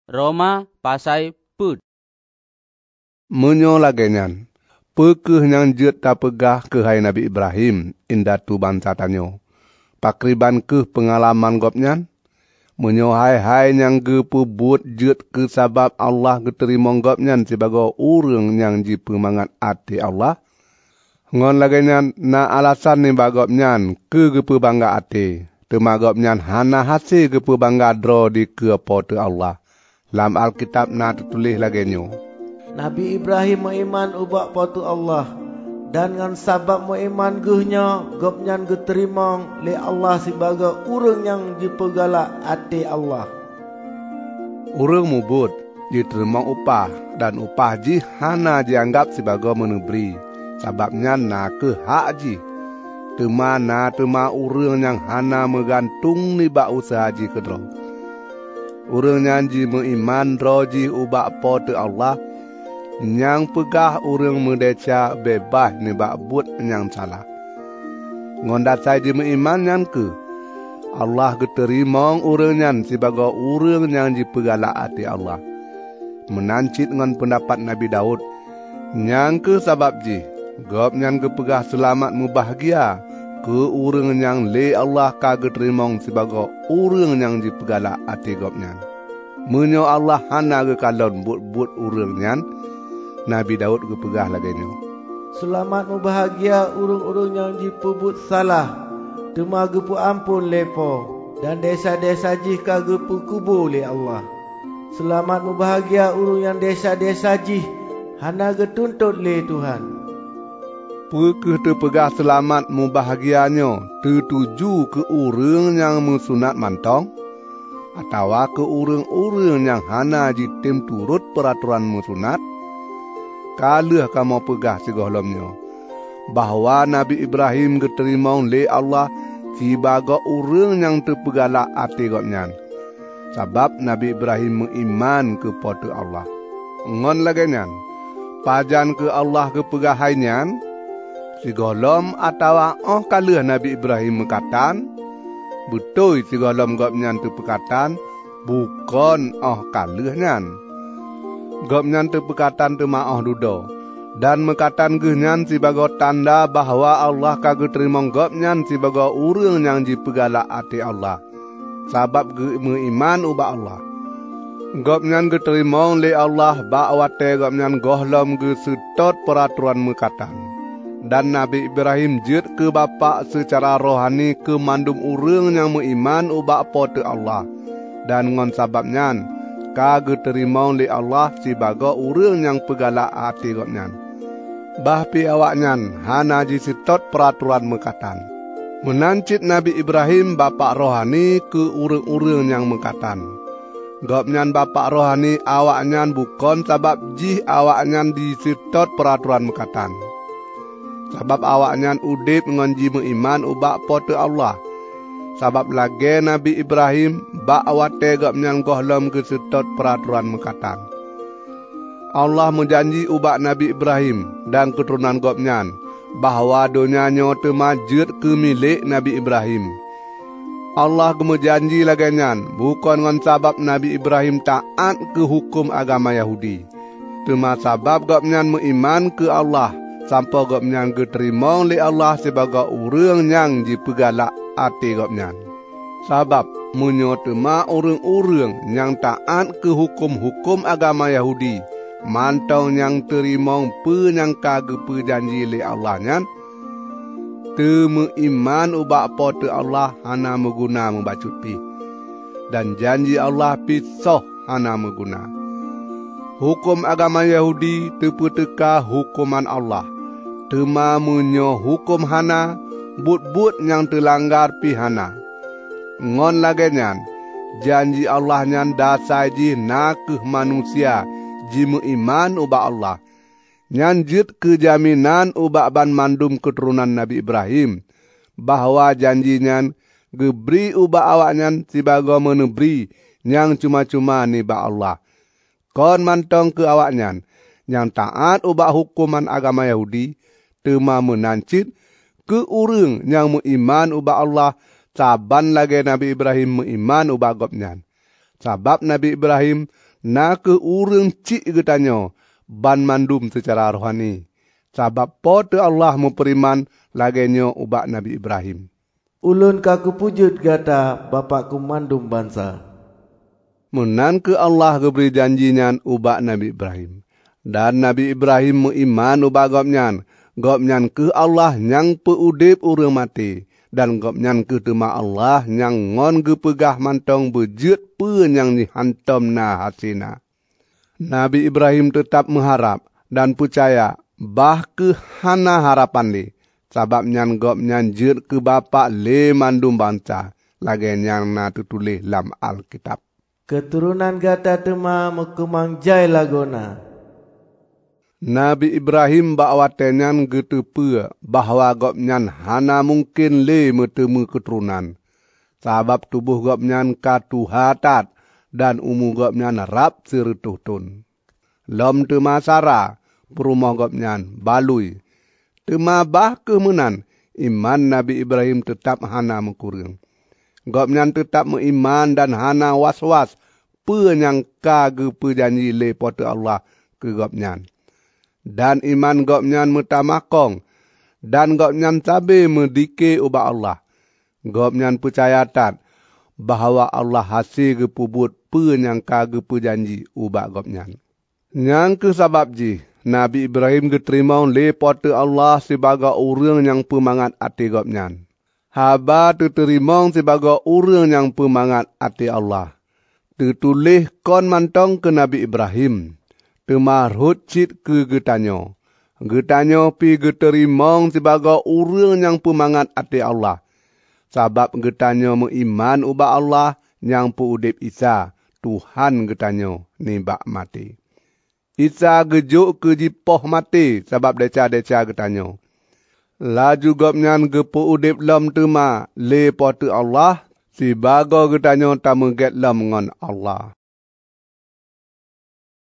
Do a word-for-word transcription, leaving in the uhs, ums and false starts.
Roma pasai put. Menyo lagenyan. Pekeh yang jet ta pegah ke hai Nabi Ibrahim inda tu bangsa tanyo. Pakriban ke pengalaman gopnyan. Menyo hai-hai yang ge pebut jet ke sabab Allah geterima gopnyan sebagai urang yang ji pemangat ati Allah. Ngon lagenyan na alasan ni bagopnyan ke ge pebangga ati. Tema gopnyan hana hasil ge pebangga dro di ke apa tu Allah. Lam Alkitab na tertulis lagenyo. Nabi Ibrahim mengiman ubak potu Allah dan dengan sabab mengiman guhnya gopnyan geterima le Allah sebagai urang yang dipegala ati Allah. Urang mubut diterima upah dan upah ji hana dianggap sebagai menebri. Sababnya na ke hak ji. Tema na tema urang yang hana megantung ni bak usaha ji kedro. Urang yang ji mengiman roji ubak potu Allah. Yang pegah urang mendeca bebas ni bak but yang salah. Ngondat saya di mengiman yang ke. Allah geterima urang yang sebagai urang yang dipegala hati Allah. Menancit ngon pendapat Nabi Daud. Yang ke sabab ji. Gop yang kepegah selamat mubahagia. Ke urang yang le Allah kagak terima sebagai urang yang dipegala hati gop yang. Menyo Allah hana ke kalon but-but urang yang. Nabi Daud kepegah lagenyo. Selamat mubahagia urang-urang yang dipebut salah. Tema gepu ampun lepo. Dan desa-desa jih ka gepu kubur le Allah. Selamat mubahagia urang yang desa-desa jih. Hana getuntut le Tuhan. Pekeh terpegah selamat mubahagianyo. Tertuju ke urang yang musunat mantong. Atau ke urang-urang yang hana jitim turut peraturan musunat. Kalah kamu pegah segolomnya bahawa Nabi Ibrahim geterima le Allah sebagai urang yang terpegala hati gopnyan. Sebab Nabi Ibrahim mengiman kepada Allah. Ngon lagenyan pajan ke Allah kepegahaian segolom atau oh kalah Nabi Ibrahim mekatan betul segolom gopnyan terpekatan bukan oh kalahnya. Gopnyan terpekatan temaah dudo. Dan mekatan gehnyan sebagai tanda bahawa Allah kagak terima gopnyan sebagai urang yang dipegala hati Allah. Sabab ge mengiman ubak Allah. Gopnyan geterima le Allah bakwate gopnyan gohlom ge setot peraturan mekatan. Dan Nabi Ibrahim jet ke bapa secara rohani ke mandum urang yang mengiman ubak pote Allah. Dan ngon sababnya kagak terima oleh Allah sebagai urang yang pegala hati gopnyan. Bahpi awaknyan hana jisetot peraturan mekatan. Menancit Nabi Ibrahim bapa rohani ke urang-urang yang mekatan. Gopnyan bapa rohani awaknyan bukan sebab jih awaknyan disetot peraturan mekatan. Sebab awaknyan udip ngonji mengiman ubak pote Allah. Sabab lagi Nabi Ibrahim bak wate gopnyan gohlom ke setot peraturan mekatan. Allah menjanji ubak Nabi Ibrahim dan keturunan gopnyan bahawa donyanya temajut ke milik Nabi Ibrahim. Allah gemejanji lagenyan bukan ngon sabab Nabi Ibrahim taat ke hukum agama Yahudi. Tema sabab gopnyan mengiman ke Allah sampai gopnyan geterima oleh Allah sebagai urang yang dipegala hati gopnyan. Sabab menyotema urang-urang yang taat ke hukum-hukum agama Yahudi, mantau yang terima pe yang kagak perjanji le Allah nyan, temu iman ubak pote Allah hana meguna membacut pi, dan janji Allah pisoh hana meguna. Hukum agama Yahudi tepeteka hukuman Allah, tema menyo hukum hana but-but yang terlanggar pihana. Ngon lagenyan janji Allah nyan dasai ji nakeh manusia ji iman ubak Allah. Nyan jit kejaminan ubak ban mandum keturunan Nabi Ibrahim bahawa janji nyan geberi ubak awaknyan sebagai menebri yang cuma-cuma ni ba Allah. Kon mantong ke awaknyan yang taat ubak hukuman agama Yahudi tema menancit ke urang yang mengiman ubak Allah saban lagi Nabi Ibrahim mengiman ubak gopnyan. Sabab Nabi Ibrahim Na ke urang cik getanyo ban mandum secara rohani. Sabab pote Allah memperiman lagenyo ubak Nabi Ibrahim. Ulun kaku pujud gata bapakku mandum bangsa. Menan ke Allah geberi janjinyan ubak Nabi Ibrahim. Dan Nabi Ibrahim mengiman ubak gopnyan. Gopnyan ke Allah yang peudip urang mati. Dan gopnyan ke tema Allah yang ngon gepegah mantong bejut pe yang dihantam na hasina. Nabi Ibrahim tetap mengharap dan percaya bah ke hana harapan li. Sabab nyan gopnyan jut ke bapak le mandum bangsa. Lagi yang na tutulis dalam Alkitab. Keturunan gata tema mekemang jai lagona. Nabi Ibrahim bakwatenyan getepe bahwa gopnyan hana mungkin le metemu keturunan. Sabab tubuh gopnyan katuhatat dan umu gopnyan rap seretuhtun. Lom tema Sara, perumah gopnyan balui. Tema bah kemenan, iman Nabi Ibrahim tetap hana mengkurang. Gopnyan tetap mengiman dan hana was-was penyangka gepe janji le pote Allah ke gopnyan. Dan iman gopnyan metamakong. Dan gopnyan sabe medike ubak Allah. Gopnyan percaya tat bahawa Allah hasil gepubut penyangka gepe janji ubak gopnyan. Yang ke sabab ji, Nabi Ibrahim geterimau le pote Allah sebagai orang yang pemangat ati gopnyan. Haba teterimau sebagai orang yang pemangat ati Allah. Tertulis kon mantong ke Nabi Ibrahim. Temarhut cit ke getanyo. Getanyo pi geterimong sebagai orang yang pemangat ati Allah. Sabab getanyo mengiman ubak Allah yang peudip Isa, Tuhan getanyo nibak mati. Isa gejuk ke jipoh mati sabab deca-deca getanyo. Laju gopnyan gepeudip lom tema le pote Allah, sebagai getanyo tamu get lom ngon Allah.